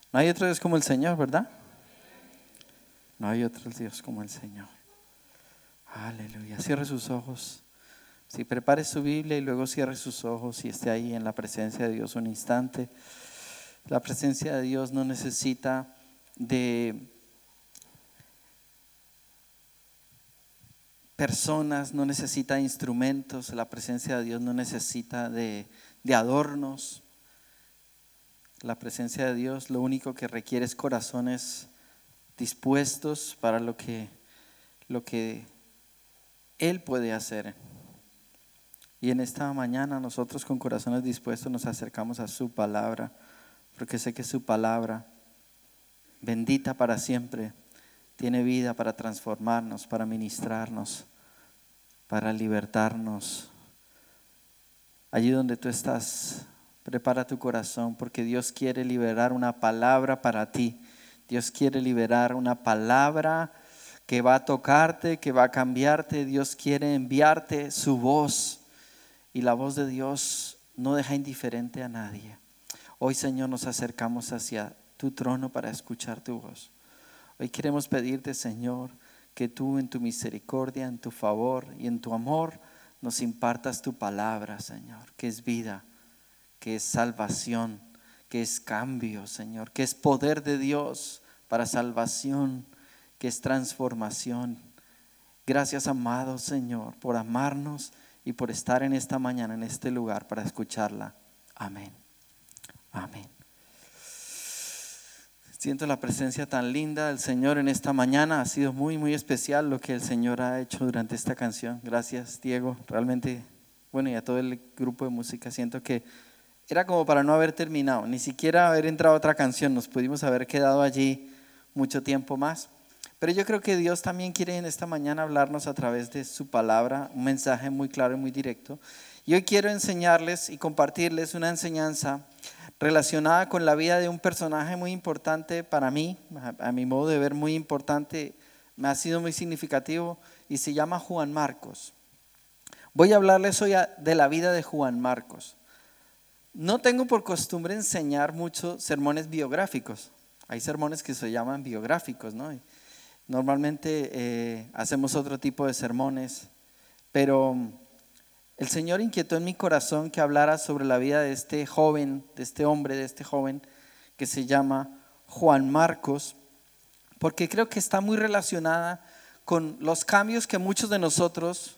No hay otro Dios como el Señor, ¿verdad? No hay otro Dios como el Señor. Aleluya. Cierre sus ojos. Si prepare su Biblia y luego cierre sus ojos y esté ahí en la presencia de Dios un instante. La presencia de Dios no necesita de personas, no necesita de instrumentos. La presencia de Dios no necesita de adornos. La presencia de Dios lo único que requiere es corazones dispuestos para lo que Él puede hacer. Y en esta mañana nosotros con corazones dispuestos nos acercamos a su palabra, porque sé que su palabra, bendita para siempre, tiene vida para transformarnos, para ministrarnos, para libertarnos. Allí donde tú estás, prepara tu corazón, porque Dios quiere liberar una palabra para ti. Dios quiere liberar una palabra que va a tocarte, que va a cambiarte. Dios quiere enviarte su voz. Y la voz de Dios no deja indiferente a nadie. Hoy, Señor, nos acercamos hacia tu trono para escuchar tu voz. Hoy queremos pedirte, Señor, que tú en tu misericordia, en tu favor y en tu amor nos impartas tu palabra, Señor, que es vida, que es salvación, que es cambio, Señor, que es poder de Dios para salvación, que es transformación. Gracias, amado Señor, por amarnos y por estar en esta mañana, en este lugar para escucharla. Amén. Amén. Siento la presencia tan linda del Señor en esta mañana. Ha sido muy, muy especial lo que el Señor ha hecho durante esta canción. Gracias, Diego. Realmente, bueno, y a todo el grupo de música. Siento que era como para no haber terminado, ni siquiera haber entrado a otra canción. Nos pudimos haber quedado allí mucho tiempo más. Pero yo creo que Dios también quiere en esta mañana hablarnos a través de su palabra, un mensaje muy claro y muy directo. Y hoy quiero enseñarles y compartirles una enseñanza relacionada con la vida de un personaje muy importante para mí, a mi modo de ver muy importante, me ha sido muy significativo y se llama Juan Marcos. Voy a hablarles hoy de la vida de Juan Marcos. No tengo por costumbre enseñar muchos sermones biográficos. Hay sermones que se llaman biográficos, ¿no? Normalmente hacemos otro tipo de sermones, pero el Señor inquietó en mi corazón que hablara sobre la vida de este joven, de este hombre, de este joven que se llama Juan Marcos, porque creo que está muy relacionada con los cambios que muchos de nosotros,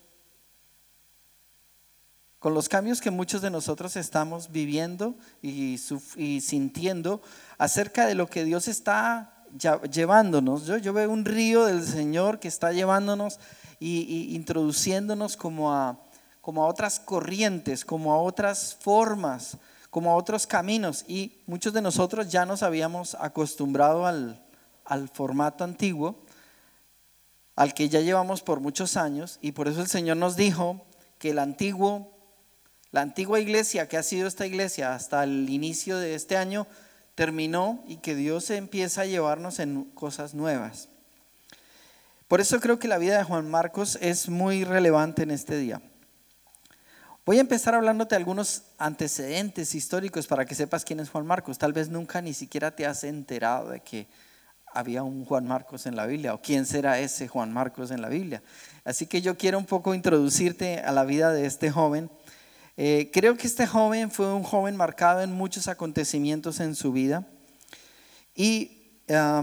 estamos viviendo y sintiendo acerca de lo que Dios está llevándonos. Yo veo un río del Señor que está llevándonos y introduciéndonos como a otras corrientes, como a otras formas, como a otros caminos. Y muchos de nosotros ya nos habíamos acostumbrado al formato antiguo, al que ya llevamos por muchos años. Y por eso el Señor nos dijo que la antigua iglesia, que ha sido esta iglesia hasta el inicio de este año, terminó y que Dios empieza a llevarnos en cosas nuevas. Por eso creo que la vida de Juan Marcos es muy relevante en este día. Voy a empezar hablándote de algunos antecedentes históricos para que sepas quién es Juan Marcos. Tal vez nunca ni siquiera te has enterado de que había un Juan Marcos en la Biblia, o quién será ese Juan Marcos en la Biblia. Así que yo quiero un poco introducirte a la vida de este joven. Creo que este joven fue un joven marcado en muchos acontecimientos en su vida y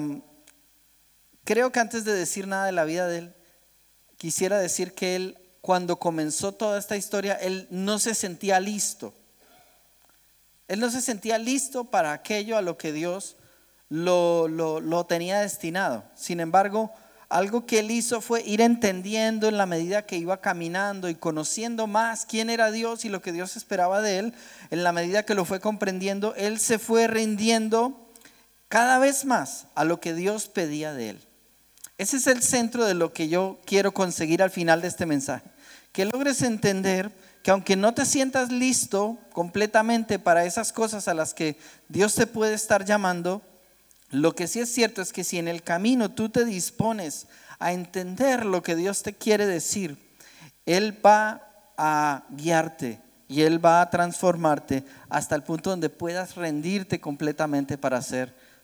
creo que antes de decir nada de la vida de él, quisiera decir que él, cuando comenzó toda esta historia, él no se sentía listo. Él no se sentía listo para aquello a lo que Dios lo tenía destinado. Sin embargo, algo que él hizo fue ir entendiendo en la medida que iba caminando y conociendo más quién era Dios y lo que Dios esperaba de él. En la medida que lo fue comprendiendo, él se fue rindiendo cada vez más a lo que Dios pedía de él. Ese es el centro de lo que yo quiero conseguir al final de este mensaje. Que logres entender que aunque no te sientas listo completamente para esas cosas a las que Dios te puede estar llamando, lo que sí es cierto es que si en el camino tú te dispones a entender lo que Dios te quiere decir, Él va a guiarte y Él va a transformarte hasta el punto donde puedas rendirte completamente para hacer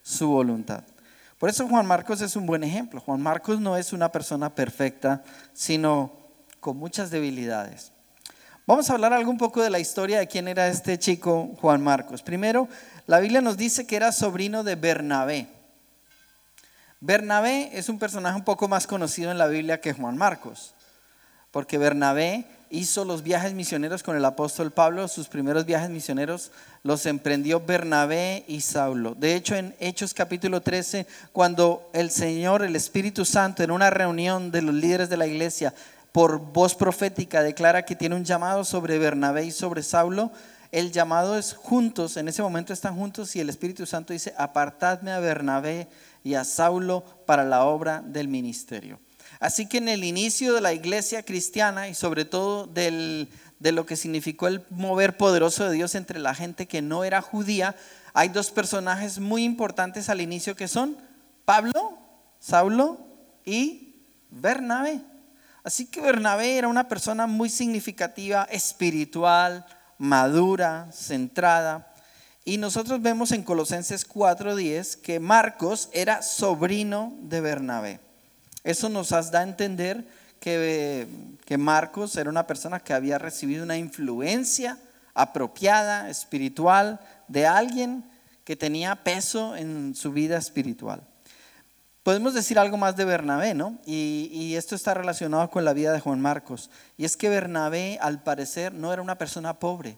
su voluntad. Por eso Juan Marcos es un buen ejemplo. Juan Marcos no es una persona perfecta, sino con muchas debilidades. Vamos a hablar algo un poco de la historia de quién era este chico Juan Marcos. Primero, la Biblia nos dice que era sobrino de Bernabé. Bernabé es un personaje un poco más conocido en la Biblia que Juan Marcos, porque Bernabé hizo los viajes misioneros con el apóstol Pablo. Sus primeros viajes misioneros los emprendió Bernabé y Saulo. De hecho, en Hechos capítulo 13, cuando el Señor, el Espíritu Santo, en una reunión de los líderes de la iglesia, por voz profética declara que tiene un llamado sobre Bernabé y sobre Saulo, el llamado es juntos. En ese momento están juntos y el Espíritu Santo dice: apartadme a Bernabé y a Saulo para la obra del ministerio. Así que en el inicio de la iglesia cristiana y sobre todo de lo que significó el mover poderoso de Dios entre la gente que no era judía, hay dos personajes muy importantes al inicio que son Pablo, Saulo y Bernabé. Así que Bernabé era una persona muy significativa, espiritual, madura, centrada. Y nosotros vemos en Colosenses 4:10 que Marcos era sobrino de Bernabé. Eso nos da a entender que Marcos era una persona que había recibido una influencia apropiada, espiritual, de alguien que tenía peso en su vida espiritual. Podemos decir algo más de Bernabé, ¿no? Y esto está relacionado con la vida de Juan Marcos. Y es que Bernabé, al parecer, no era una persona pobre.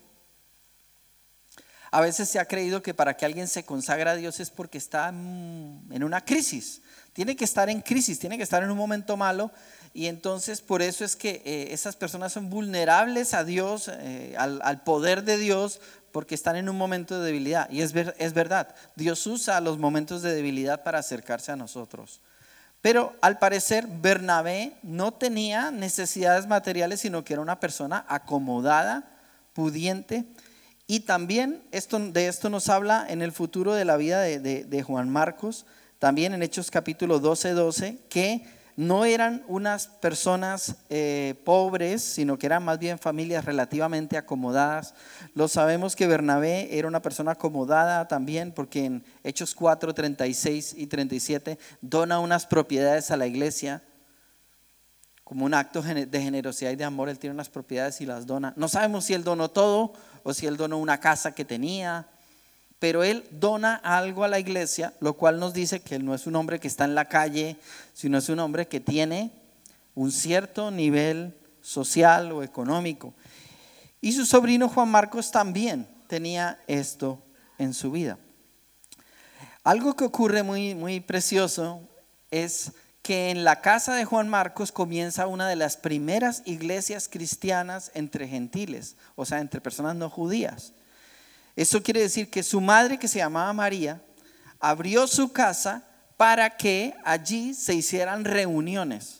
A veces se ha creído que para que alguien se consagra a Dios es porque está en una crisis. Tiene que estar en crisis, tiene que estar en un momento malo. Y entonces por eso es que esas personas son vulnerables a Dios, al poder de Dios, porque están en un momento de debilidad. Y es verdad, Dios usa los momentos de debilidad para acercarse a nosotros. Pero al parecer Bernabé no tenía necesidades materiales, sino que era una persona acomodada, pudiente. Y también de esto nos habla en el futuro de la vida de Juan Marcos, también en Hechos capítulo 12, que no eran unas personas pobres, sino que eran más bien familias relativamente acomodadas. Lo sabemos que Bernabé era una persona acomodada también, porque en Hechos 4, 36 y 37 dona unas propiedades a la iglesia. Como un acto de generosidad y de amor, él tiene unas propiedades y las dona. No sabemos si él donó todo o si él donó una casa que tenía, pero él dona algo a la iglesia, lo cual nos dice que él no es un hombre que está en la calle, sino es un hombre que tiene un cierto nivel social o económico. Y su sobrino Juan Marcos también tenía esto en su vida. Algo que ocurre muy, muy precioso es que en la casa de Juan Marcos comienza una de las primeras iglesias cristianas entre gentiles, o sea, entre personas no judías. Eso quiere decir que su madre, que se llamaba María, abrió su casa para que allí se hicieran reuniones.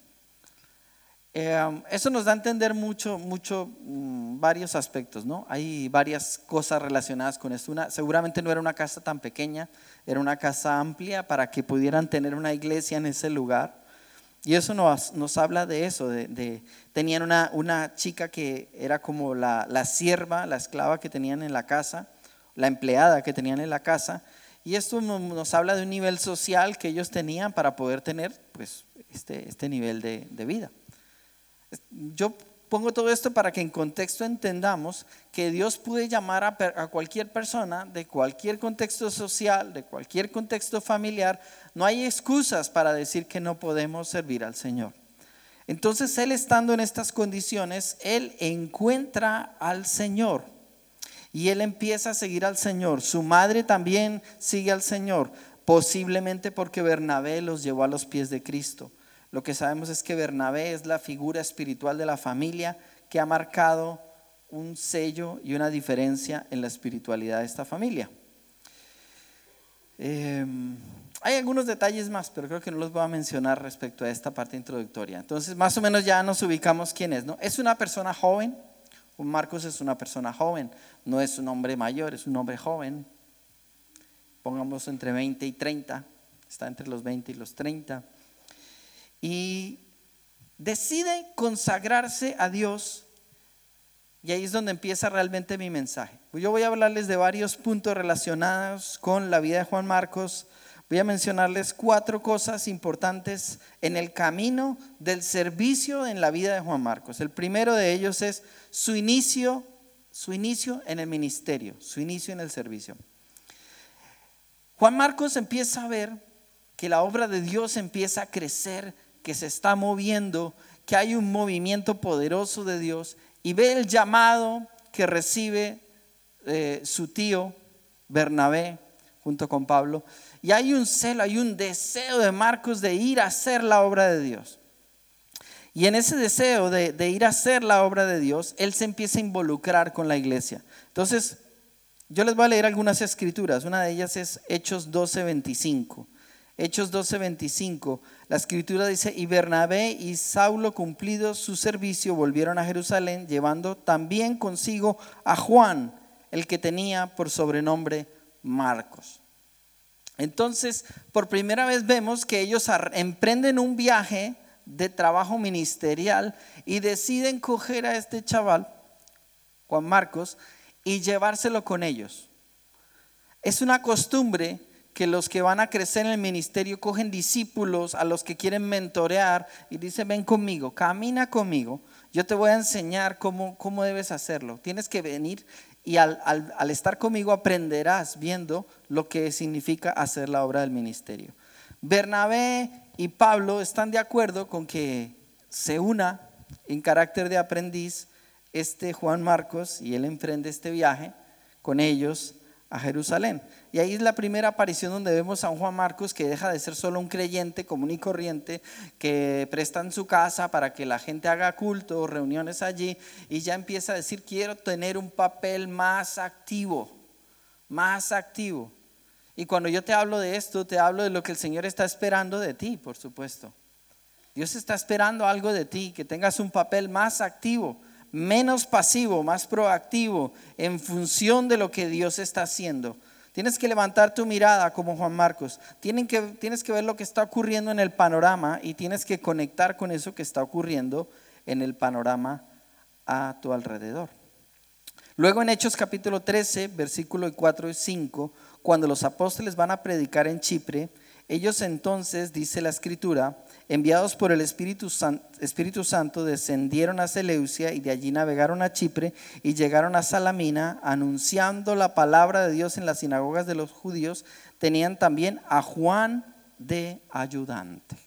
Eso nos da a entender mucho, varios aspectos, ¿no? Hay varias cosas relacionadas con esto. Seguramente no era una casa tan pequeña, era una casa amplia para que pudieran tener una iglesia en ese lugar. Y eso nos habla de eso, tenían una chica que era como la sierva, la esclava que tenían en la casa, la empleada que tenían en la casa. Y esto nos habla de un nivel social que ellos tenían para poder tener pues, este nivel de vida. Yo pongo todo esto para que en contexto entendamos que Dios puede llamar a cualquier persona de cualquier contexto social, de cualquier contexto familiar. No hay excusas para decir que no podemos servir al Señor. Entonces él, estando en estas condiciones, él encuentra al Señor y él empieza a seguir al Señor. Su madre también sigue al Señor, posiblemente porque Bernabé los llevó a los pies de Cristo. Lo que sabemos es que Bernabé es la figura espiritual de la familia que ha marcado un sello y una diferencia en la espiritualidad de esta familia. Hay algunos detalles más, pero creo que no los voy a mencionar respecto a esta parte introductoria. Entonces, más o menos ya nos ubicamos quién es, ¿no? Es una persona joven. Marcos es una persona joven, no es un hombre mayor, es un hombre joven. Pongamos entre 20 y 30, está entre los 20 y los 30. Y decide consagrarse a Dios, y ahí es donde empieza realmente mi mensaje. Yo voy a hablarles de varios puntos relacionados con la vida de Juan Marcos. Voy a mencionarles 4 cosas importantes en el camino del servicio en la vida de Juan Marcos. El primero de ellos es su inicio en el ministerio, su inicio en el servicio. Juan Marcos empieza a ver que la obra de Dios empieza a crecer, que se está moviendo, que hay un movimiento poderoso de Dios, y ve el llamado que recibe su tío Bernabé junto con Pablo, y hay un celo, hay un deseo de Marcos de ir a hacer la obra de Dios. Y en ese deseo de ir a hacer la obra de Dios, él se empieza a involucrar con la iglesia. Entonces, yo les voy a leer algunas escrituras. Una de ellas es Hechos 12:25. Hechos 12:25, la escritura dice: y Bernabé y Saulo, cumplido su servicio, volvieron a Jerusalén, llevando también consigo a Juan, el que tenía por sobrenombre Marcos. Entonces, por primera vez vemos que ellos emprenden un viaje de trabajo ministerial y deciden coger a este chaval, Juan Marcos, y llevárselo con ellos. Es una costumbre que los que van a crecer en el ministerio cogen discípulos a los que quieren mentorear y dicen: ven conmigo, camina conmigo, yo te voy a enseñar cómo debes hacerlo. Tienes que venir y al estar conmigo aprenderás viendo lo que significa hacer la obra del ministerio. Bernabé y Pablo están de acuerdo con que se una en carácter de aprendiz Juan Marcos, y él emprende este viaje con ellos a Jerusalén. Y ahí es la primera aparición donde vemos a un Juan Marcos que deja de ser solo un creyente común y corriente que presta en su casa para que la gente haga culto, reuniones allí, y ya empieza a decir: quiero tener un papel más activo. Y cuando yo te hablo de esto, te hablo de lo que el Señor está esperando de ti, por supuesto. Dios está esperando algo de ti, que tengas un papel más activo, menos pasivo, más proactivo, en función de lo que Dios está haciendo. Tienes que levantar tu mirada como Juan Marcos. Tienes que ver lo que está ocurriendo en el panorama y tienes que conectar con eso que está ocurriendo en el panorama a tu alrededor. Luego en Hechos capítulo 13, versículos 4 y 5, cuando los apóstoles van a predicar en Chipre, ellos entonces, dice la escritura, enviados por el Espíritu Santo, descendieron a Seleucia y de allí navegaron a Chipre y llegaron a Salamina, anunciando la palabra de Dios en las sinagogas de los judíos. Tenían también a Juan de ayudante.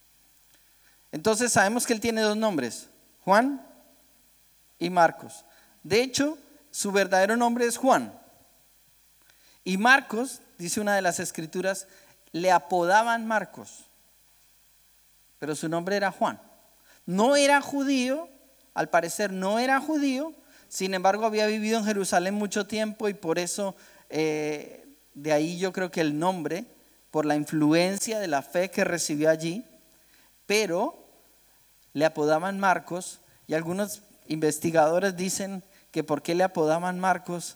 Entonces sabemos que él tiene 2 nombres, Juan y Marcos. De hecho, su verdadero nombre es Juan. Y Marcos, dice una de las escrituras, le apodaban Marcos, pero su nombre era Juan. No era judío, al parecer no era judío, sin embargo había vivido en Jerusalén mucho tiempo y por eso de ahí yo creo que el nombre, por la influencia de la fe que recibió allí, pero le apodaban Marcos. Y algunos investigadores dicen que por qué le apodaban Marcos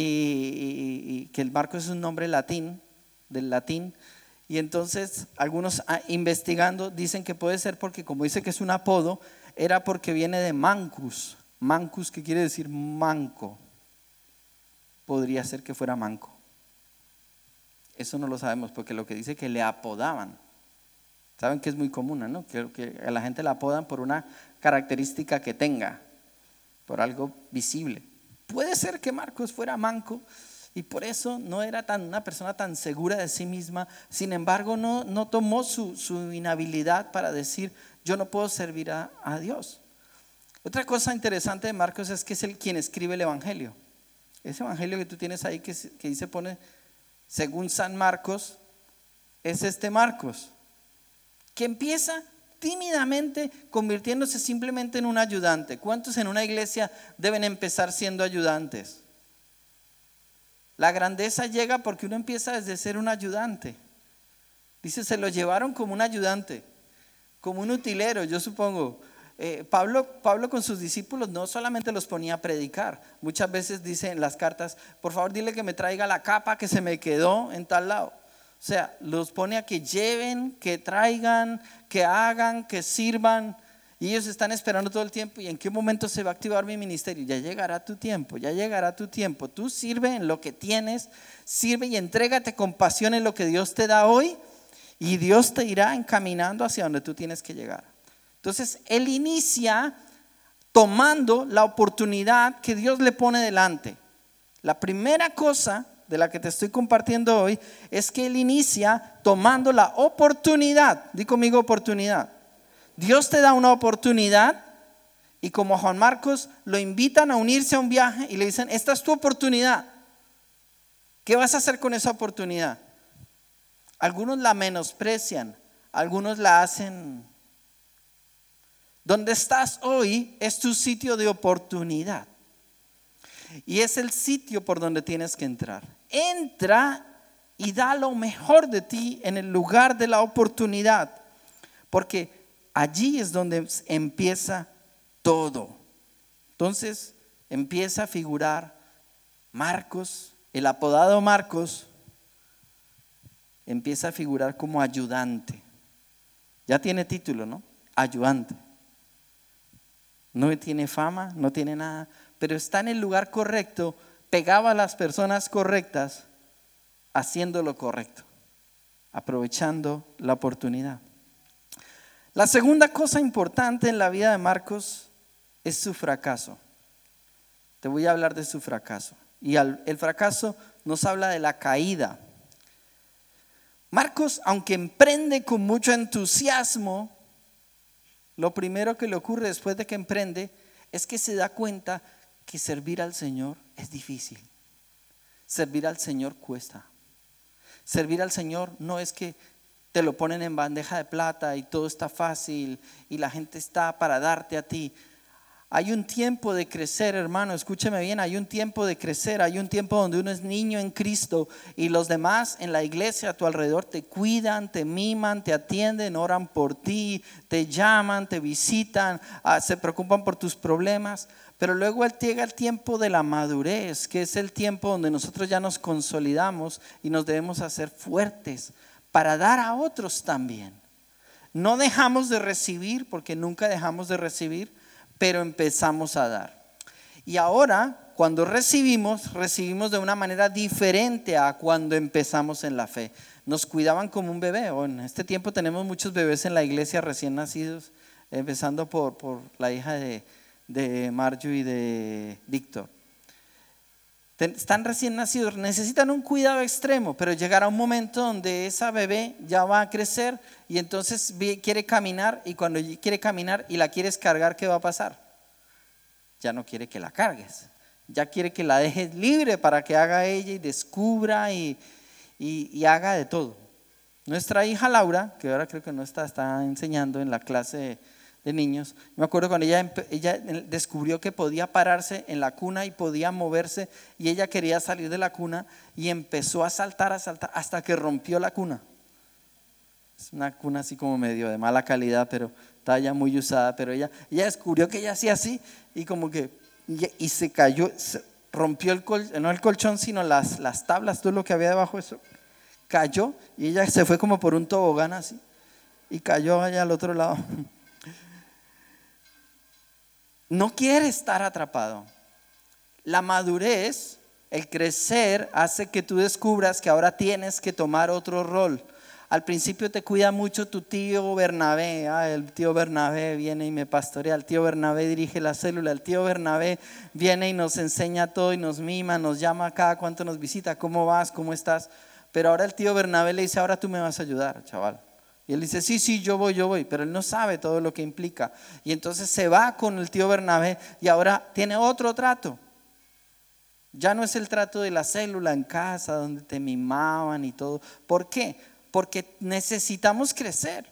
y que el Marcos es un nombre latín, del latín. Y entonces algunos investigando dicen que puede ser porque, como dice que es un apodo, era porque viene de mancus. Mancus, que quiere decir manco. Podría ser que fuera manco. Eso no lo sabemos, porque lo que dice que le apodaban. Saben que es muy común, ¿no? Que a la gente la apodan por una característica que tenga, por algo visible. Puede ser que Marcos fuera manco y por eso no era una persona tan segura de sí misma. Sin embargo, no tomó su inhabilidad para decir: yo no puedo servir a Dios. Otra cosa interesante de Marcos es que es el quien escribe el evangelio. Ese evangelio que tú tienes ahí que dice, pone según San Marcos, es Marcos, que empieza tímidamente convirtiéndose simplemente en un ayudante. ¿Cuántos en una iglesia deben empezar siendo ayudantes? La grandeza llega porque uno empieza desde ser un ayudante. Dice, se lo llevaron como un ayudante, como un utilero, yo supongo. Pablo con sus discípulos no solamente los ponía a predicar. Muchas veces dice en las cartas: por favor dile que me traiga la capa que se me quedó en tal lado. O sea, los pone a que lleven, que traigan, que hagan, que sirvan. Y ellos están esperando todo el tiempo. ¿Y en qué momento se va a activar mi ministerio? Ya llegará tu tiempo, ya llegará tu tiempo. Tú sirve en lo que tienes, sirve y entrégate con pasión en lo que Dios te da hoy. Y Dios te irá encaminando hacia donde tú tienes que llegar. Entonces, Él inicia tomando la oportunidad que Dios le pone delante. La primera cosa de la que te estoy compartiendo hoy es que Él inicia tomando la oportunidad. Di conmigo oportunidad. Dios te da una oportunidad y como a Juan Marcos lo invitan a unirse a un viaje y le dicen, esta es tu oportunidad. ¿Qué vas a hacer con esa oportunidad? Algunos la menosprecian, algunos la hacen. Donde estás hoy es tu sitio de oportunidad. Y es el sitio por donde tienes que entrar. Entra y da lo mejor de ti en el lugar de la oportunidad. Porque allí es donde empieza todo. Entonces empieza a figurar Marcos, el apodado Marcos, empieza a figurar como ayudante. Ya tiene título, ¿no? Ayudante. No tiene fama, no tiene nada, pero está en el lugar correcto, pegaba a las personas correctas, haciendo lo correcto, aprovechando la oportunidad. La segunda cosa importante en la vida de Marcos es su fracaso. Te voy a hablar de su fracaso. Y el fracaso nos habla de la caída. Marcos, aunque emprende con mucho entusiasmo, lo primero que le ocurre después de que emprende es que se da cuenta que servir al Señor es difícil. Servir al Señor cuesta. Servir al Señor no es que te lo ponen en bandeja de plata y todo está fácil y la gente está para darte a ti. Hay un tiempo de crecer, hermano, escúcheme bien, hay un tiempo de crecer, hay un tiempo donde uno es niño en Cristo y los demás en la iglesia a tu alrededor te cuidan, te miman, te atienden, oran por ti, te llaman, te visitan, se preocupan por tus problemas. Pero luego llega el tiempo de la madurez, que es el tiempo donde nosotros ya nos consolidamos y nos debemos hacer fuertes para dar a otros también. No dejamos de recibir, porque nunca dejamos de recibir, pero empezamos a dar. Y ahora, cuando recibimos de una manera diferente a cuando empezamos en la fe. Nos cuidaban como un bebé. En este tiempo tenemos muchos bebés en la iglesia recién nacidos, empezando por la hija de Marjo y de Víctor. Están recién nacidos, necesitan un cuidado extremo, pero llegará un momento donde esa bebé ya va a crecer y entonces quiere caminar, y cuando quiere caminar y la quieres cargar, ¿qué va a pasar? Ya no quiere que la cargues, ya quiere que la dejes libre para que haga ella y descubra y haga de todo. Nuestra hija Laura, que ahora creo que no está enseñando en la clase de niños, me acuerdo cuando ella descubrió que podía pararse en la cuna y podía moverse, y ella quería salir de la cuna y empezó a saltar hasta que rompió la cuna. Es una cuna así como medio de mala calidad, pero estaba ya muy usada, pero ella descubrió que ella hacía así y como que y se cayó, rompió no el colchón sino las tablas, todo lo que había debajo de eso, cayó y ella se fue como por un tobogán así y cayó allá al otro lado. No quiere estar atrapado. La madurez, el crecer, hace que tú descubras que ahora tienes que tomar otro rol. Al principio te cuida mucho tu tío Bernabé. El tío Bernabé viene y me pastorea. El tío Bernabé dirige la célula. El tío Bernabé viene y nos enseña todo y nos mima, nos llama cada cuánto nos visita. ¿Cómo vas? ¿Cómo estás? Pero ahora el tío Bernabé le dice, ahora tú me vas a ayudar, chaval. Y él dice, sí, yo voy, pero él no sabe todo lo que implica. Y entonces se va con el tío Bernabé y ahora tiene otro trato. Ya no es el trato de la célula en casa donde te mimaban y todo. ¿Por qué? Porque necesitamos crecer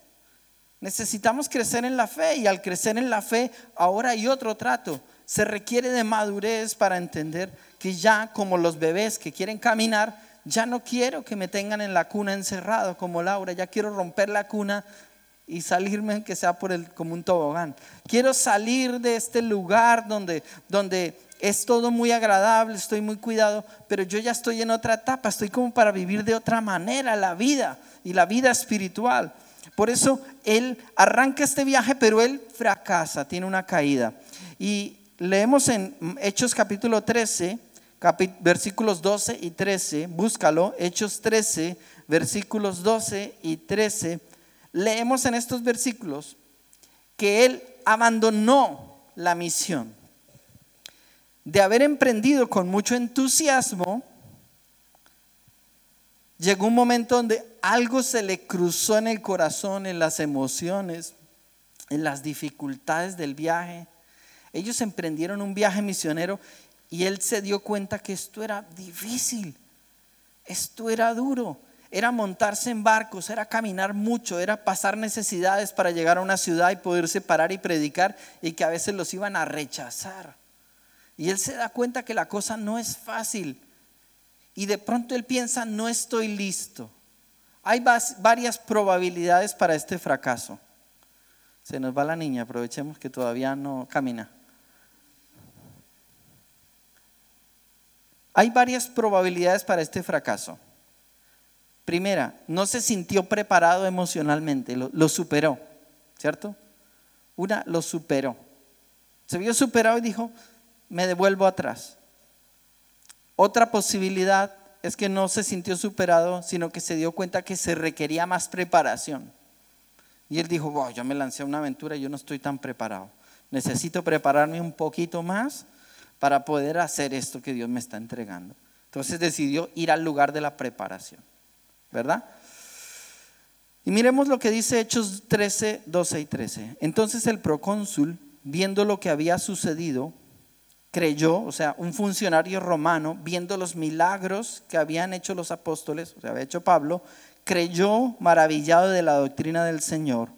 en la fe, y al crecer en la fe ahora hay otro trato. Se requiere de madurez para entender que ya como los bebés que quieren caminar, ya no quiero que me tengan en la cuna encerrado como Laura, ya quiero romper la cuna y salirme, que sea como un tobogán. Quiero salir de este lugar donde es todo muy agradable, estoy muy cuidado, pero yo ya estoy en otra etapa, estoy como para vivir de otra manera la vida y la vida espiritual. Por eso él arranca este viaje, pero él fracasa, tiene una caída. Y leemos en Hechos capítulo 13, versículos 12 y 13, búscalo, Hechos 13, versículos 12 y 13. Leemos en estos versículos que él abandonó la misión. De haber emprendido con mucho entusiasmo, llegó un momento donde algo se le cruzó en el corazón, en las emociones, en las dificultades del viaje. Ellos emprendieron un viaje misionero y él se dio cuenta que esto era difícil, esto era duro, era montarse en barcos, era caminar mucho, era pasar necesidades para llegar a una ciudad y poderse parar y predicar, y que a veces los iban a rechazar. Y él se da cuenta que la cosa no es fácil. Y de pronto él piensa, no estoy listo. Hay varias probabilidades para este fracaso. Se nos va la niña, aprovechemos que todavía no camina. Hay varias probabilidades para este fracaso. Primera, no se sintió preparado emocionalmente, lo superó, ¿cierto? Lo superó. Se vio superado y dijo, me devuelvo atrás. Otra posibilidad es que no se sintió superado, sino que se dio cuenta que se requería más preparación. Y él dijo, wow, yo me lancé a una aventura y yo no estoy tan preparado. Necesito prepararme un poquito más para poder hacer esto que Dios me está entregando. Entonces decidió ir al lugar de la preparación, ¿verdad? Y miremos lo que dice Hechos 13, 12 y 13. Entonces el procónsul, viendo lo que había sucedido, creyó, o sea, un funcionario romano, viendo los milagros que habían hecho los apóstoles, o sea, había hecho Pablo, creyó maravillado de la doctrina del Señor.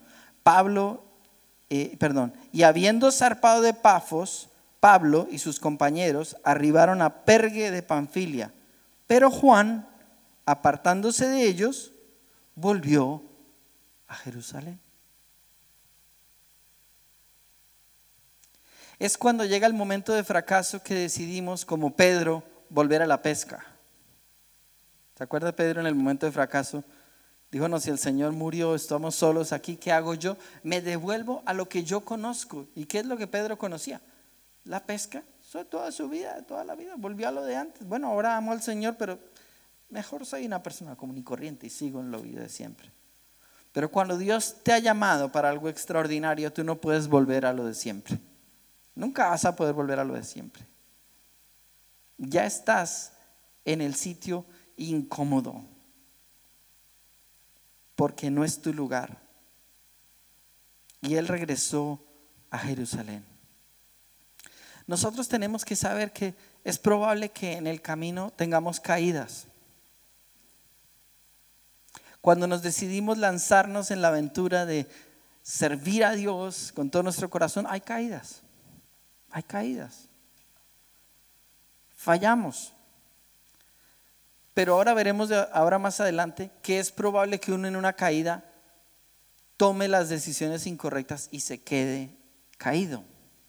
Y habiendo zarpado de Pafos, Pablo y sus compañeros arribaron a Perge de Panfilia, pero Juan, apartándose de ellos, volvió a Jerusalén. Es cuando llega el momento de fracaso que decidimos, como Pedro, volver a la pesca. ¿Se acuerda Pedro en el momento de fracaso? Dijo, no, si el Señor murió, estamos solos aquí, ¿qué hago yo? Me devuelvo a lo que yo conozco. ¿Y qué es lo que Pedro conocía? La pesca. Toda su vida, toda la vida, volvió a lo de antes. Bueno, ahora amo al Señor, pero mejor soy una persona común y corriente y sigo en lo vida de siempre. Pero cuando Dios te ha llamado para algo extraordinario, tú no puedes volver a lo de siempre. Nunca vas a poder volver a lo de siempre. Ya estás en el sitio incómodo, porque no es tu lugar. Y él regresó a Jerusalén. Nosotros tenemos que saber que es probable que en el camino tengamos caídas. Cuando nos decidimos lanzarnos en la aventura de servir a Dios con todo nuestro corazón, hay caídas. Hay caídas. Fallamos. Pero ahora veremos ahora más adelante que es probable que uno en una caída tome las decisiones incorrectas y se quede caído.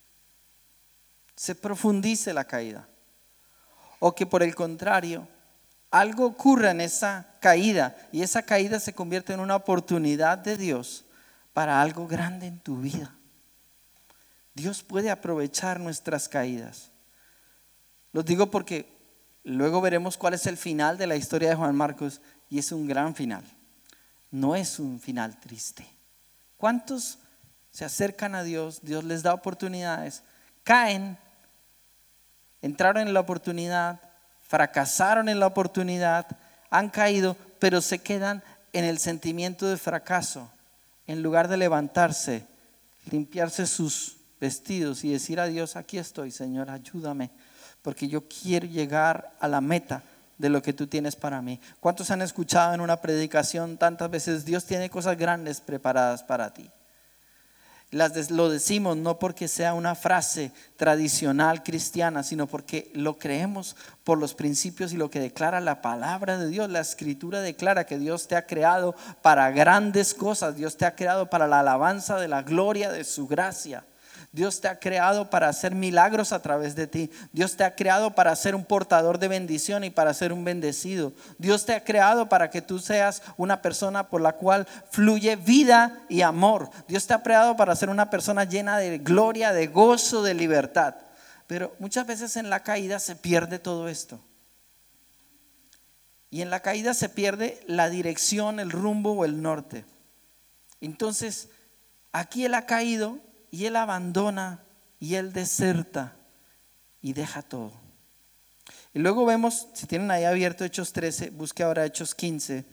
Se profundice la caída. O que por el contrario, algo ocurra en esa caída y esa caída se convierte en una oportunidad de Dios para algo grande en tu vida. Dios puede aprovechar nuestras caídas. Los digo porque luego veremos cuál es el final de la historia de Juan Marcos y es un gran final. No es un final triste. ¿Cuántos se acercan a Dios? Dios les da oportunidades, caen, entraron en la oportunidad, fracasaron en la oportunidad, han caído, pero se quedan en el sentimiento de fracaso. En lugar de levantarse, limpiarse sus vestidos y decir a Dios, aquí estoy, Señor, ayúdame, porque yo quiero llegar a la meta de lo que tú tienes para mí. ¿Cuántos han escuchado en una predicación tantas veces, Dios tiene cosas grandes preparadas para ti? Lo decimos no porque sea una frase tradicional cristiana, sino porque lo creemos por los principios y lo que declara la palabra de Dios. La escritura declara que Dios te ha creado para grandes cosas. Dios te ha creado para la alabanza de la gloria de su gracia. Dios te ha creado para hacer milagros a través de ti. Dios te ha creado para ser un portador de bendición y para ser un bendecido. Dios te ha creado para que tú seas una persona por la cual fluye vida y amor. Dios te ha creado para ser una persona llena de gloria, de gozo, de libertad. Pero muchas veces en la caída se pierde todo esto. Y en la caída se pierde la dirección, el rumbo o el norte. Entonces, aquí él ha caído y él abandona y él deserta y deja todo. Y luego vemos, si tienen ahí abierto Hechos 13, busque ahora Hechos 15.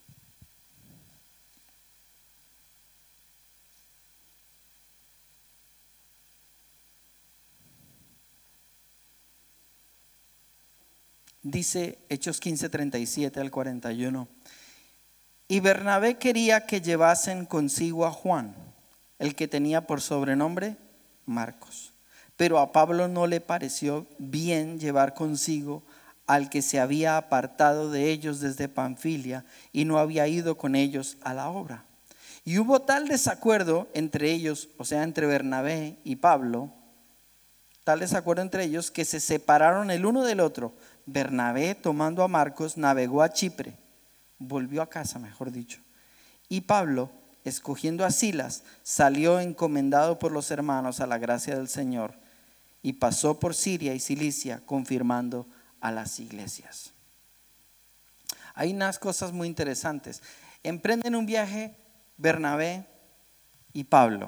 Dice Hechos 15, 37 al 41. Y Bernabé quería que llevasen consigo a Juan, el que tenía por sobrenombre Marcos. Pero a Pablo no le pareció bien llevar consigo al que se había apartado de ellos desde Panfilia y no había ido con ellos a la obra. Y hubo tal desacuerdo entre ellos, o sea, entre Bernabé y Pablo, tal desacuerdo entre ellos que se separaron el uno del otro. Bernabé, tomando a Marcos, navegó a Chipre, volvió a casa, mejor dicho. Y Pablo, escogiendo a Silas, salió encomendado por los hermanos a la gracia del Señor y pasó por Siria y Cilicia, confirmando a las iglesias. Hay unas cosas muy interesantes. Emprenden un viaje Bernabé y Pablo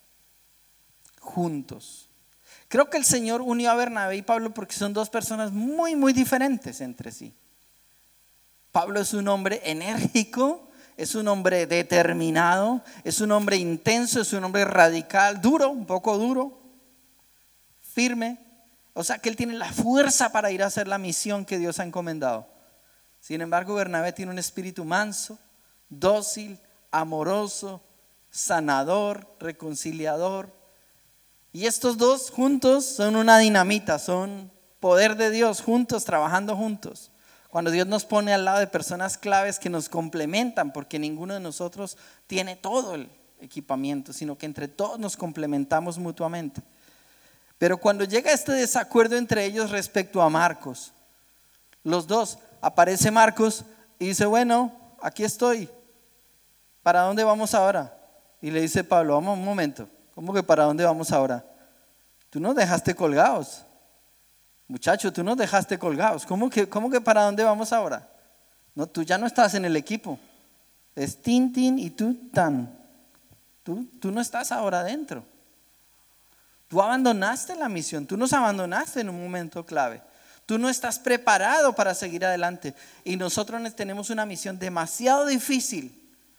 juntos. Creo que el Señor unió a Bernabé y Pablo porque son dos personas muy, muy diferentes entre sí. Pablo es un hombre enérgico, es un hombre determinado, es un hombre intenso, es un hombre radical, duro, un poco duro, firme. O sea que él tiene la fuerza para ir a hacer la misión que Dios ha encomendado. Sin embargo, Bernabé tiene un espíritu manso, dócil, amoroso, sanador, reconciliador. Y estos dos juntos son una dinamita, son poder de Dios, juntos, trabajando juntos. Cuando Dios nos pone al lado de personas claves que nos complementan, porque ninguno de nosotros tiene todo el equipamiento, sino que entre todos nos complementamos mutuamente. Pero cuando llega este desacuerdo entre ellos respecto a Marcos, los dos, aparece Marcos y dice, bueno, aquí estoy, ¿para dónde vamos ahora? Y le dice Pablo, vamos un momento, ¿cómo que para dónde vamos ahora? Tú nos dejaste colgados. Muchacho, tú nos dejaste colgados. ¿Cómo que para dónde vamos ahora? No, tú ya no estás en el equipo. Es tin y tú tan. Tú no estás ahora adentro. Tú abandonaste la misión. Tú nos abandonaste en un momento clave. Tú no estás preparado para seguir adelante. Y nosotros tenemos una misión demasiado difícil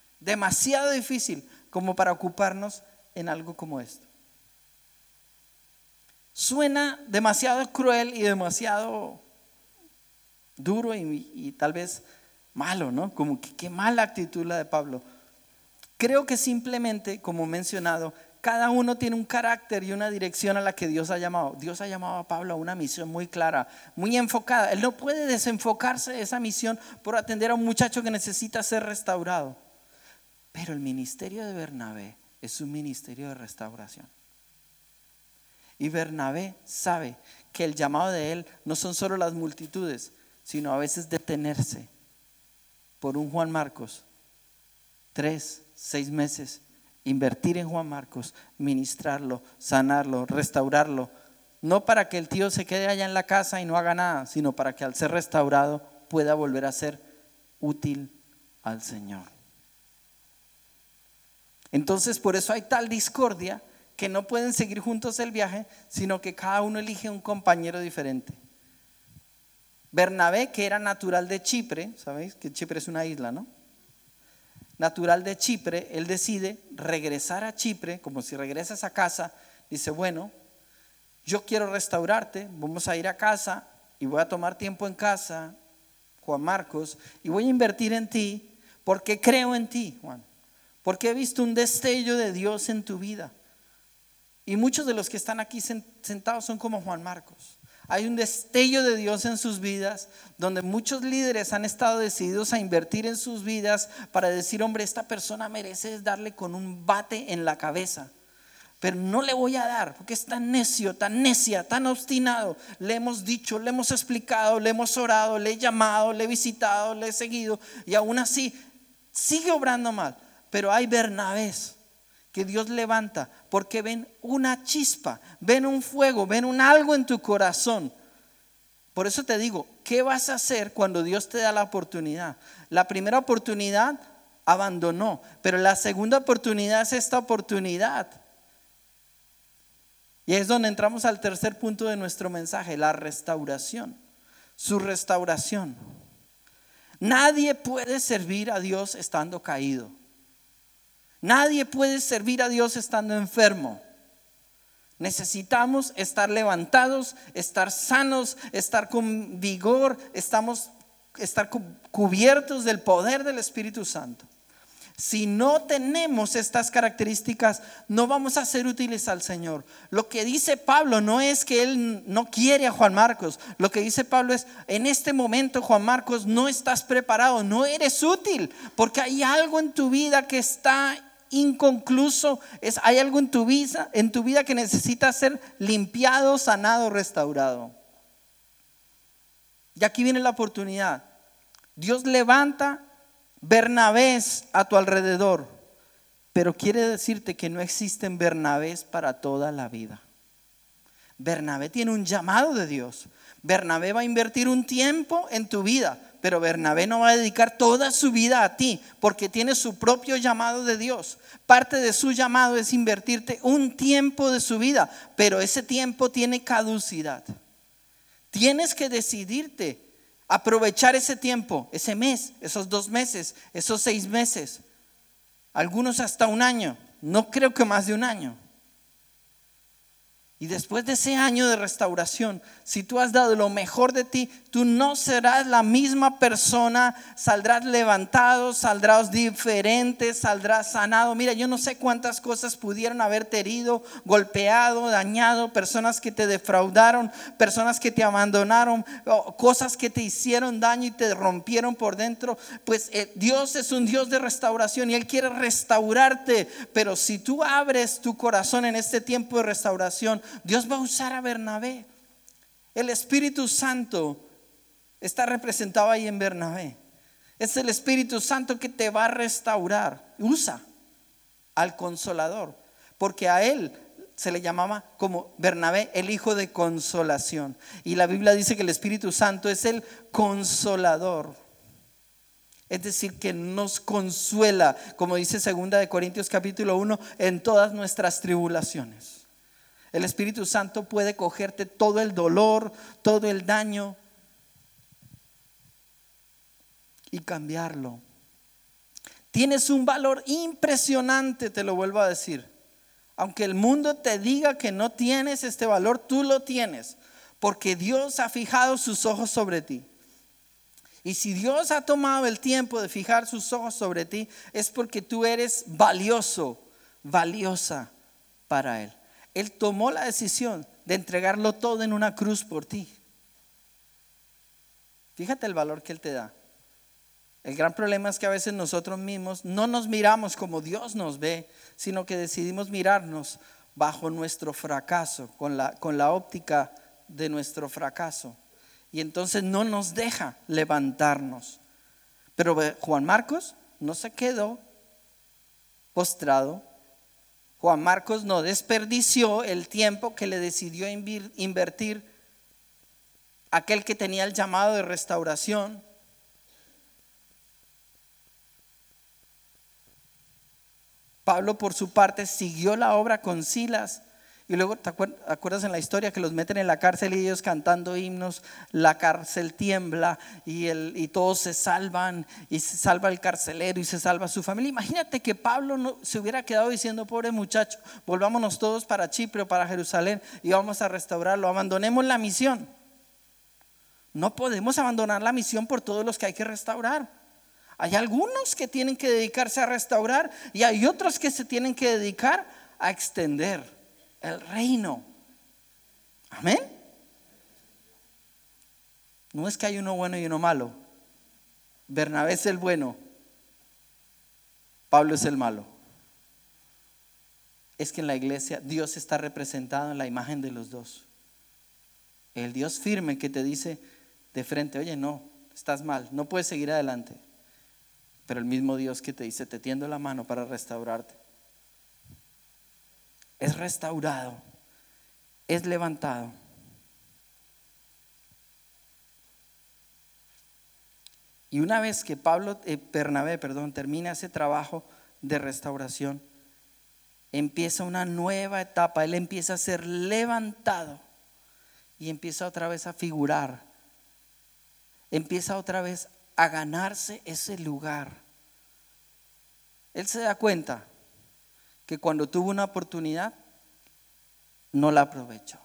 como para ocuparnos en algo como esto. Suena demasiado cruel y demasiado duro y tal vez malo, ¿no? Como que qué mala actitud la de Pablo. Creo que simplemente, como mencionado, cada uno tiene un carácter y una dirección a la que Dios ha llamado. Dios ha llamado a Pablo a una misión muy clara, muy enfocada. Él no puede desenfocarse de esa misión por atender a un muchacho que necesita ser restaurado. Pero el ministerio de Bernabé es un ministerio de restauración. Y Bernabé sabe que el llamado de él no son solo las multitudes, sino a veces detenerse por un Juan Marcos, 3, 6 meses, invertir en Juan Marcos, ministrarlo, sanarlo, restaurarlo, no para que el tío se quede allá en la casa y no haga nada, sino para que al ser restaurado pueda volver a ser útil al Señor. Entonces por eso hay tal discordia que no pueden seguir juntos el viaje, sino que cada uno elige un compañero diferente. Bernabé, que era natural de Chipre, ¿sabéis que Chipre es una isla, no? Natural de Chipre, él decide regresar a Chipre, como si regresas a casa, dice, bueno, yo quiero restaurarte, vamos a ir a casa y voy a tomar tiempo en casa, Juan Marcos, y voy a invertir en ti, porque creo en ti, Juan, porque he visto un destello de Dios en tu vida. Y muchos de los que están aquí sentados son como Juan Marcos. Hay un destello de Dios en sus vidas, donde muchos líderes han estado decididos a invertir en sus vidas para decir, hombre, esta persona merece darle con un bate en la cabeza. pero no le voy a dar porque es tan necio, tan necia, tan obstinado. Le hemos dicho, le hemos explicado, le hemos orado, le he llamado, le he visitado, le he seguido y aún así sigue obrando mal. Pero hay Bernabés que Dios levanta porque ven una chispa, ven un fuego, ven un algo en tu corazón. Por eso te digo, ¿qué vas a hacer cuando Dios te da la oportunidad? La primera oportunidad abandonó, pero la segunda oportunidad es esta oportunidad. Y es donde entramos al tercer punto de nuestro mensaje, la restauración, su restauración. Nadie puede servir a Dios estando caído. Nadie puede servir a Dios estando enfermo. Necesitamos estar levantados, estar sanos, estar con vigor, estar cubiertos del poder del Espíritu Santo. Si no tenemos estas características, no vamos a ser útiles al Señor. Lo que dice Pablo no es que él no quiere a Juan Marcos. Lo que dice Pablo es: en este momento, Juan Marcos, no estás preparado, no eres útil, porque hay algo en tu vida que está inconcluso. Hay algo en tu vida que necesita ser limpiado, sanado, restaurado. Y aquí viene la oportunidad. Dios levanta Bernabés a tu alrededor, pero quiere decirte que no existen Bernabés para toda la vida. Bernabé tiene un llamado de Dios. Bernabé va a invertir un tiempo en tu vida, pero Bernabé no va a dedicar toda su vida a ti, porque tiene su propio llamado de Dios. Parte de su llamado es invertirte un tiempo de su vida, pero ese tiempo tiene caducidad. Tienes que decidirte aprovechar ese tiempo, ese mes, esos 2 meses, esos 6 meses, algunos hasta un año. No creo que más de un año. Y después de ese año de restauración, si tú has dado lo mejor de ti, tú no serás la misma persona. Saldrás levantado, saldrás diferente, saldrás sanado. Mira, yo no sé cuántas cosas pudieron haberte herido, golpeado, dañado, personas que te defraudaron, personas que te abandonaron, cosas que te hicieron daño y te rompieron por dentro. Pues Dios es un Dios de restauración y Él quiere restaurarte. Pero si tú abres tu corazón en este tiempo de restauración, Dios va a usar a Bernabé. El Espíritu Santo está representado ahí en Bernabé. Es el Espíritu Santo que te va a restaurar. Usa al Consolador, porque a él se le llamaba como Bernabé el hijo de consolación. Y la Biblia dice que el Espíritu Santo es el Consolador. Es decir, que nos consuela, como dice 2 Corintios capítulo 1, en todas nuestras tribulaciones. El Espíritu Santo puede cogerte todo el dolor, todo el daño y cambiarlo. Tienes un valor impresionante, te lo vuelvo a decir. Aunque el mundo te diga que no tienes este valor, tú lo tienes, porque Dios ha fijado sus ojos sobre ti. Y si Dios ha tomado el tiempo de fijar sus ojos sobre ti, es porque tú eres valioso, valiosa para Él. Él tomó la decisión de entregarlo todo en una cruz por ti. Fíjate el valor que Él te da. El gran problema es que a veces nosotros mismos no nos miramos como Dios nos ve, sino que decidimos mirarnos bajo nuestro fracaso, con la óptica de nuestro fracaso. Y entonces no nos deja levantarnos. Pero Juan Marcos no se quedó postrado. Juan Marcos no desperdició el tiempo que le decidió invertir aquel que tenía el llamado de restauración. Pablo, por su parte, siguió la obra con Silas. Y luego, ¿te acuerdas en la historia que los meten en la cárcel y ellos cantando himnos? La cárcel tiembla y todos se salvan, y se salva el carcelero y se salva su familia. Imagínate que Pablo no se hubiera quedado diciendo: pobre muchacho, volvámonos todos para Chipre o para Jerusalén y vamos a restaurarlo. Abandonemos la misión. No podemos abandonar la misión por todos los que hay que restaurar. Hay algunos que tienen que dedicarse a restaurar y hay otros que se tienen que dedicar a extender el reino. Amén. No es que hay uno bueno y uno malo. Bernabé es el bueno, Pablo es el malo. es que en la iglesia Dios está representado en la imagen de los dos. El Dios firme que te dice de frente, oye, no, estás mal, no puedes seguir adelante. Pero el mismo Dios que te dice, te tiendo la mano para restaurarte. Es restaurado, es levantado. Y una vez que Bernabé termina ese trabajo de restauración, empieza una nueva etapa. Él empieza a ser levantado y empieza otra vez a figurar. Empieza otra vez a ganarse ese lugar. Él se da cuenta que cuando tuvo una oportunidad, no la aprovechó.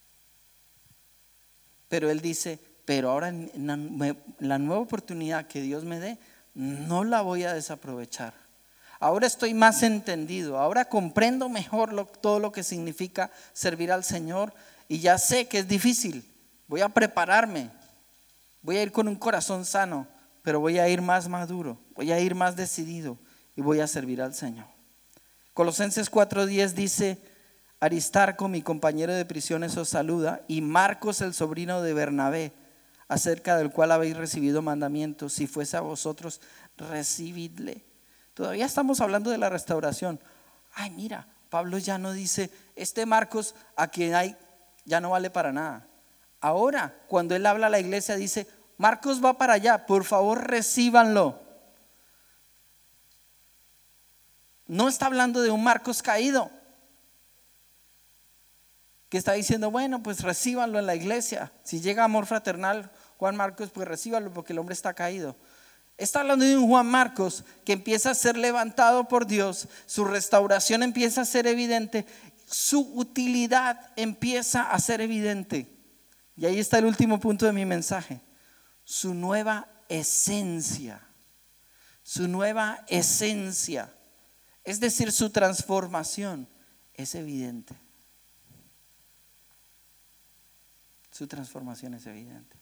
Pero él dice, pero ahora en la nueva oportunidad que Dios me dé, no la voy a desaprovechar. Ahora estoy más entendido, ahora comprendo mejor todo lo que significa servir al Señor y ya sé que es difícil. Voy a prepararme, voy a ir con un corazón sano, pero voy a ir más maduro, voy a ir más decidido y voy a servir al Señor. Colosenses 4:10 dice, Aristarco, mi compañero de prisiones, os saluda, y Marcos, el sobrino de Bernabé, acerca del cual habéis recibido mandamientos. Si fuese a vosotros, recibidle. Todavía estamos hablando de la restauración. Ay, mira, Pablo ya no dice, este Marcos a quien hay ya no vale para nada. Ahora, cuando él habla a la iglesia, dice, Marcos va para allá, por favor recíbanlo. No está hablando de un Marcos caído, que está diciendo, bueno, pues recíbanlo en la iglesia. Si llega amor fraternal, Juan Marcos, pues recíbanlo porque el hombre está caído. Está hablando de un Juan Marcos que empieza a ser levantado por Dios, su restauración empieza a ser evidente, su utilidad empieza a ser evidente. Y ahí está el último punto de mi mensaje. Su nueva esencia, es decir, su transformación es evidente. Su transformación es evidente.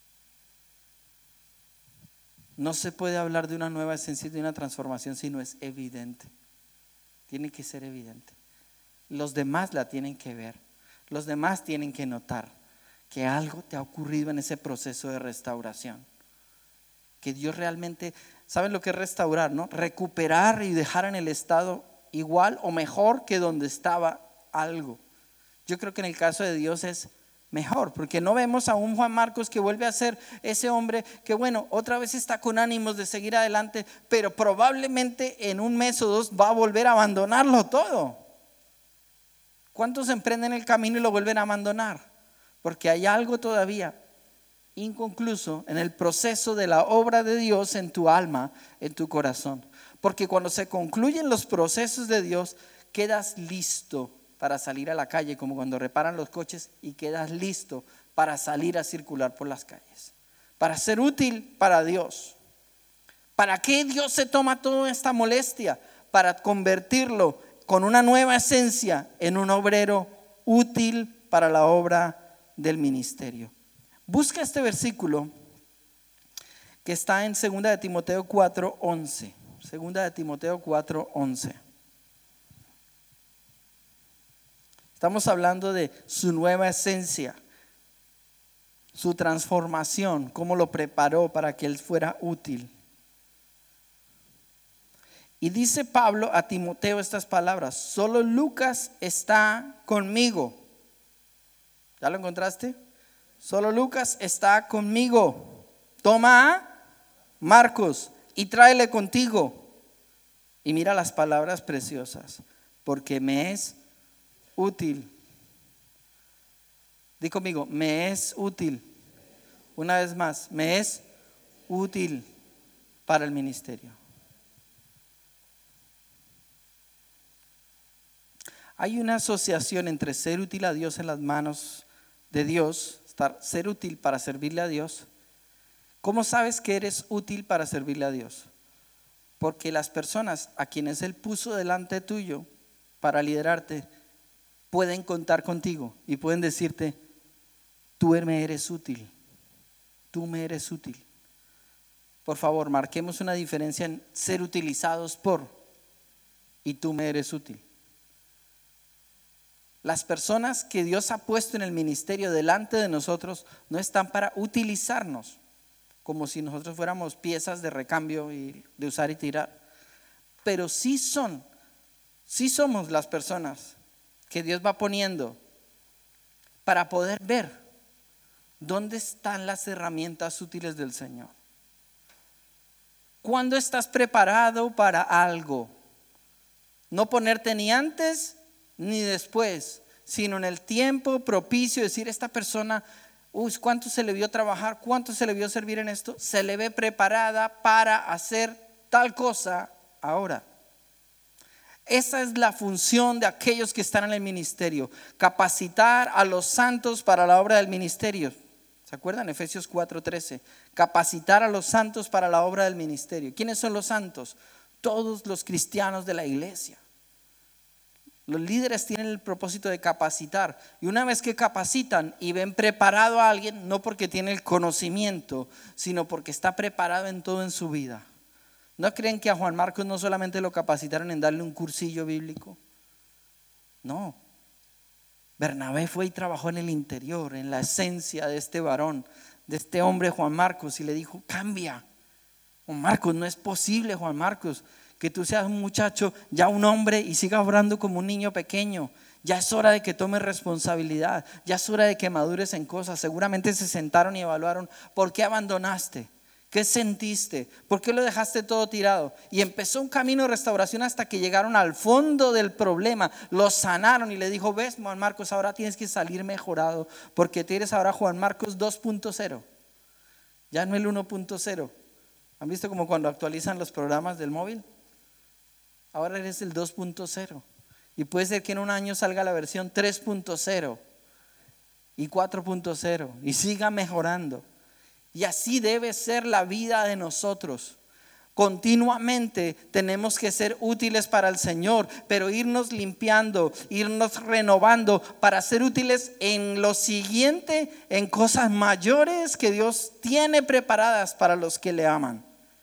No se puede hablar de una nueva esencia y de una transformación si no es evidente. Tiene que ser evidente. Los demás la tienen que ver. Los demás tienen que notar que algo te ha ocurrido en ese proceso de restauración. Que Dios realmente, ¿saben lo que es restaurar, no? Recuperar y dejar en el estado igual o mejor que donde estaba algo. Yo creo que en el caso de Dios es mejor, porque no vemos a un Juan Marcos que vuelve a ser ese hombre que, bueno, otra vez está con ánimos de seguir adelante, pero probablemente en un mes o dos va a volver a abandonarlo todo. ¿Cuántos emprenden el camino y lo vuelven a abandonar? Porque hay algo todavía inconcluso en el proceso de la obra de Dios en tu alma, en tu corazón. Porque cuando se concluyen los procesos de Dios, quedas listo para salir a la calle, como cuando reparan los coches, y quedas listo para salir a circular por las calles, para ser útil para Dios. ¿Para qué Dios se toma toda esta molestia? Para convertirlo con una nueva esencia en un obrero útil para la obra del ministerio. Busca este versículo que está en 2 de Timoteo 4:11. 2 de Timoteo 4:11. Estamos hablando de su nueva esencia, su transformación, cómo lo preparó para que él fuera útil. Y dice Pablo a Timoteo estas palabras: solo Lucas está conmigo. ¿Ya lo encontraste? Solo Lucas está conmigo. Toma a Marcos y tráele contigo. Y mira las palabras preciosas: porque me es útil. Di conmigo, me es útil. Una vez más, me es útil para el ministerio. Hay una asociación entre ser útil a Dios en las manos de Dios, ser útil para servirle a Dios. ¿Cómo sabes que eres útil para servirle a Dios? Porque las personas a quienes Él puso delante tuyo para liderarte pueden contar contigo y pueden decirte: tú me eres útil, tú me eres útil. Por favor, marquemos una diferencia en ser utilizados por y tú me eres útil. Las personas que Dios ha puesto en el ministerio delante de nosotros no están para utilizarnos como si nosotros fuéramos piezas de recambio y de usar y tirar, pero sí somos las personas que Dios va poniendo para poder ver dónde están las herramientas útiles del Señor. ¿Cuándo estás preparado para algo? No ponerte ni antes ni después, sino en el tiempo propicio, decir, esta persona, ¿cuánto se le vio trabajar? ¿Cuánto se le vio servir en esto? Se le ve preparada para hacer tal cosa ahora. Esa es la función de aquellos que están en el ministerio, capacitar a los santos para la obra del ministerio. ¿Se acuerdan? Efesios 4:13, capacitar a los santos para la obra del ministerio. ¿Quiénes son los santos? Todos los cristianos de la iglesia. Los líderes tienen el propósito de capacitar, y una vez que capacitan y ven preparado a alguien, no porque tiene el conocimiento, sino porque está preparado en todo en su vida. ¿No creen que a Juan Marcos no solamente lo capacitaron en darle un cursillo bíblico? No. Bernabé fue y trabajó en el interior, en la esencia de este varón, de este hombre Juan Marcos, y le dijo, cambia. Juan Marcos, no es posible, Juan Marcos, que tú seas un muchacho, ya un hombre, y sigas orando como un niño pequeño. Ya es hora de que tomes responsabilidad, ya es hora de que madures en cosas. Seguramente se sentaron y evaluaron, ¿por qué abandonaste? ¿Qué sentiste? ¿Por qué lo dejaste todo tirado? Y empezó un camino de restauración hasta que llegaron al fondo del problema. Lo sanaron y le dijo, ves Juan Marcos, ahora tienes que salir mejorado, porque tú eres ahora Juan Marcos 2.0, ya no el 1.0. ¿Han visto como cuando actualizan los programas del móvil? Ahora eres el 2.0, y puede ser que en un año salga la versión 3.0 y 4.0 y siga mejorando. Y así debe ser la vida de nosotros. Continuamente tenemos que ser útiles para el Señor, pero irnos limpiando, irnos renovando para ser útiles en lo siguiente, en cosas mayores que Dios tiene preparadas para los que le aman.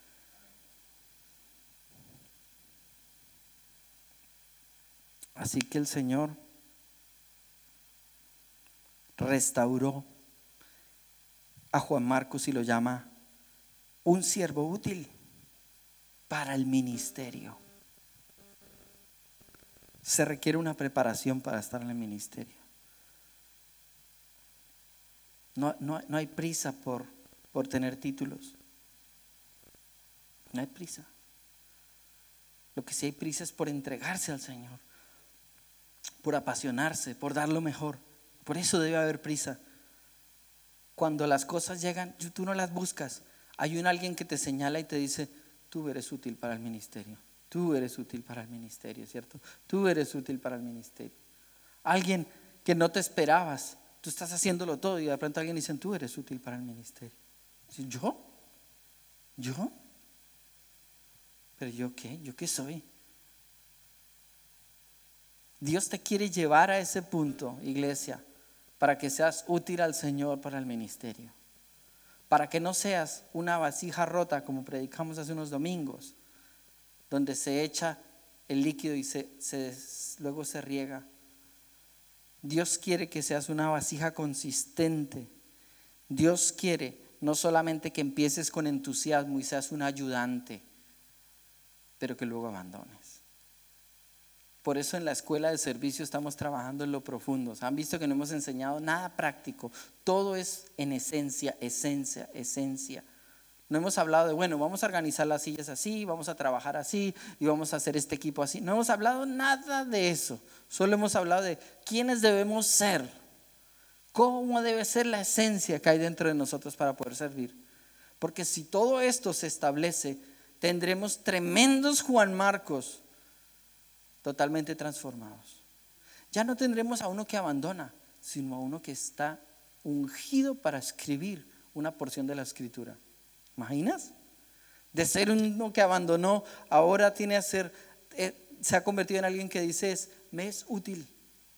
Así que el Señor restauró a Juan Marcos y lo llama un siervo útil para el ministerio. Se requiere una preparación para estar en el ministerio. No hay prisa por tener títulos. No hay prisa. Lo que sí hay prisa es por entregarse al Señor, por apasionarse, por dar lo mejor. Por eso debe haber prisa. Cuando las cosas llegan, tú no las buscas. Hay alguien que te señala y te dice, tú eres útil para el ministerio. Tú eres útil para el ministerio, ¿cierto? Tú eres útil para el ministerio. Alguien que no te esperabas, tú estás haciéndolo todo y de pronto alguien dice, tú eres útil para el ministerio. ¿Yo? ¿Yo? ¿Pero yo qué? ¿Yo qué soy? Dios te quiere llevar a ese punto, iglesia, para que seas útil al Señor para el ministerio. Para que no seas una vasija rota como predicamos hace unos domingos, donde se echa el líquido y luego se riega. Dios quiere que seas una vasija consistente. Dios quiere no solamente que empieces con entusiasmo y seas un ayudante, pero que luego abandones. Por eso en la escuela de servicio estamos trabajando en lo profundo. Han visto que no hemos enseñado nada práctico. Todo es en esencia. No hemos hablado de, bueno, vamos a organizar las sillas así, vamos a trabajar así y vamos a hacer este equipo así. No hemos hablado nada de eso. Solo hemos hablado de quiénes debemos ser. Cómo debe ser la esencia que hay dentro de nosotros para poder servir. Porque si todo esto se establece, tendremos tremendos Juan Marcos totalmente transformados. Ya no tendremos a uno que abandona, sino a uno que está ungido para escribir una porción de la escritura. ¿Imaginas? De ser uno que abandonó, ahora se ha convertido en alguien que dice, me es útil.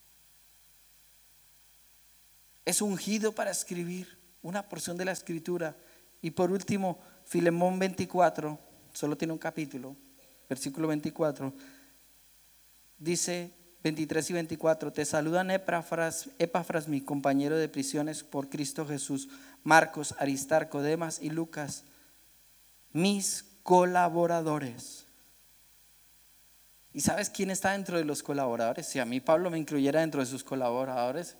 Es ungido para escribir una porción de la escritura. Y por último, Filemón 24, solo tiene un capítulo, versículo 24. Dice, 23 y 24. Te saludan Epafras, mi compañero de prisiones por Cristo Jesús, Marcos, Aristarco, Demas y Lucas, mis colaboradores. ¿Y sabes quién está dentro de los colaboradores? Si a mí Pablo me incluyera dentro de sus colaboradores,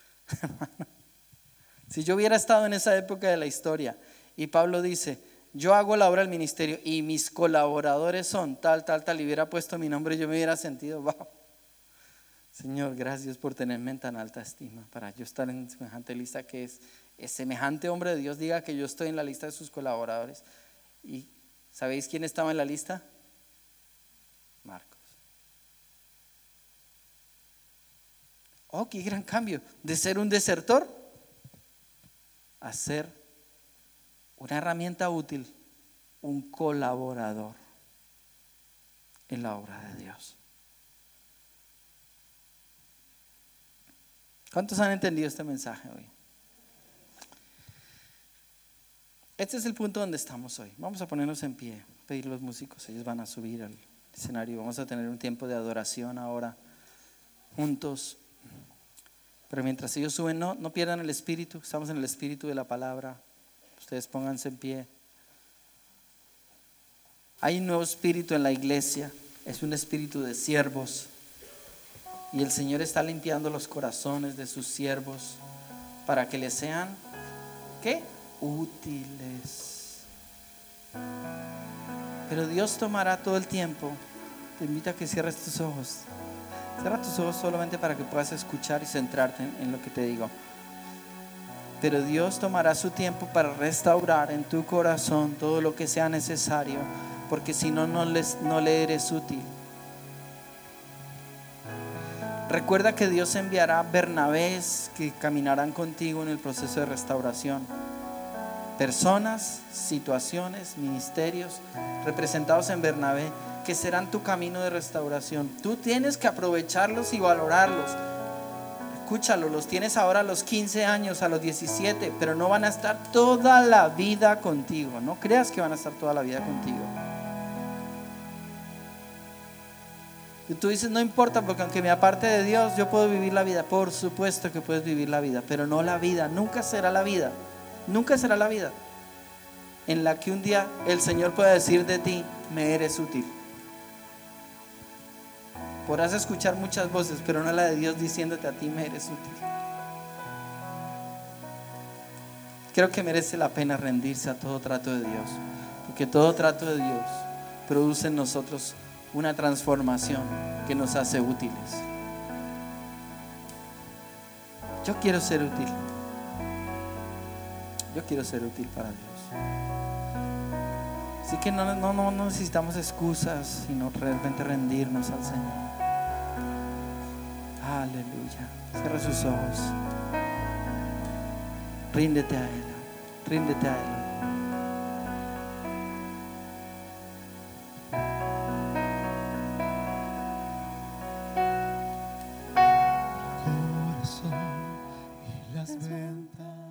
si yo hubiera estado en esa época de la historia y Pablo dice, yo hago la obra del ministerio y mis colaboradores son tal, y hubiera puesto mi nombre, yo me hubiera sentido, wow, Señor, gracias por tenerme en tan alta estima para yo estar en semejante lista, que es semejante hombre de Dios diga que yo estoy en la lista de sus colaboradores. ¿Y sabéis quién estaba en la lista? Marcos. Oh, qué gran cambio de ser un desertor a ser una herramienta útil, un colaborador en la obra de Dios. ¿Cuántos han entendido este mensaje hoy? Este es el punto donde estamos hoy. Vamos a ponernos en pie, pedir a los músicos, ellos van a subir al escenario. Vamos a tener un tiempo de adoración ahora juntos. Pero mientras ellos suben, no pierdan el espíritu. Estamos en el espíritu de la palabra. Ustedes pónganse en pie. Hay un nuevo espíritu en la iglesia. Es un espíritu de siervos. Y el Señor está limpiando los corazones de sus siervos para que les sean, ¿qué? Útiles. Pero Dios tomará todo el tiempo. Te invito a que cierres tus ojos. Cierra tus ojos solamente para que puedas escuchar y centrarte en lo que te digo. Pero Dios tomará su tiempo para restaurar en tu corazón todo lo que sea necesario, porque si no, no le eres útil. Recuerda que Dios enviará Bernabés que caminarán contigo en el proceso de restauración. Personas, situaciones, ministerios representados en Bernabé que serán tu camino de restauración. Tú tienes que aprovecharlos y valorarlos. Escúchalo, los tienes ahora a los 15 años, a los 17, pero no van a estar toda la vida contigo. No creas que van a estar toda la vida contigo. Y tú dices, no importa, porque aunque me aparte de Dios, yo puedo vivir la vida. Por supuesto que puedes vivir la vida, pero no la vida. Nunca será la vida. Nunca será la vida en la que un día el Señor pueda decir de ti, me eres útil. Podrás escuchar muchas voces, pero no la de Dios diciéndote a ti, me eres útil. Creo que merece la pena rendirse a todo trato de Dios, porque todo trato de Dios produce en nosotros una transformación que nos hace útiles. Yo quiero ser útil. Yo quiero ser útil para Dios. Así que no necesitamos excusas, sino realmente rendirnos al Señor. Aleluya. Cierra sus ojos. Ríndete a Él. Ríndete a Él. Corazón y las ventanas